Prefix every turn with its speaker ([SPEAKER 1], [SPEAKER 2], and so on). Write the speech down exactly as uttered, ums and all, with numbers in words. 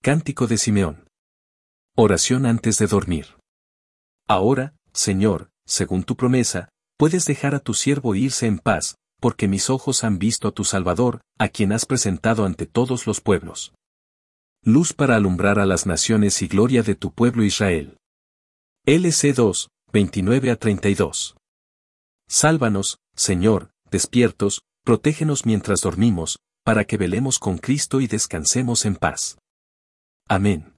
[SPEAKER 1] Cántico de Simeón. Oración antes de dormir. Ahora, Señor, según tu promesa, puedes dejar a tu siervo irse en paz, porque mis ojos han visto a tu Salvador, a quien has presentado ante todos los pueblos. Luz para alumbrar a las naciones y gloria de tu pueblo Israel. L C dos, veintinueve a treinta y dos. Sálvanos, Señor, despiertos, protégenos mientras dormimos, para que velemos con Cristo y descansemos en paz. Amén.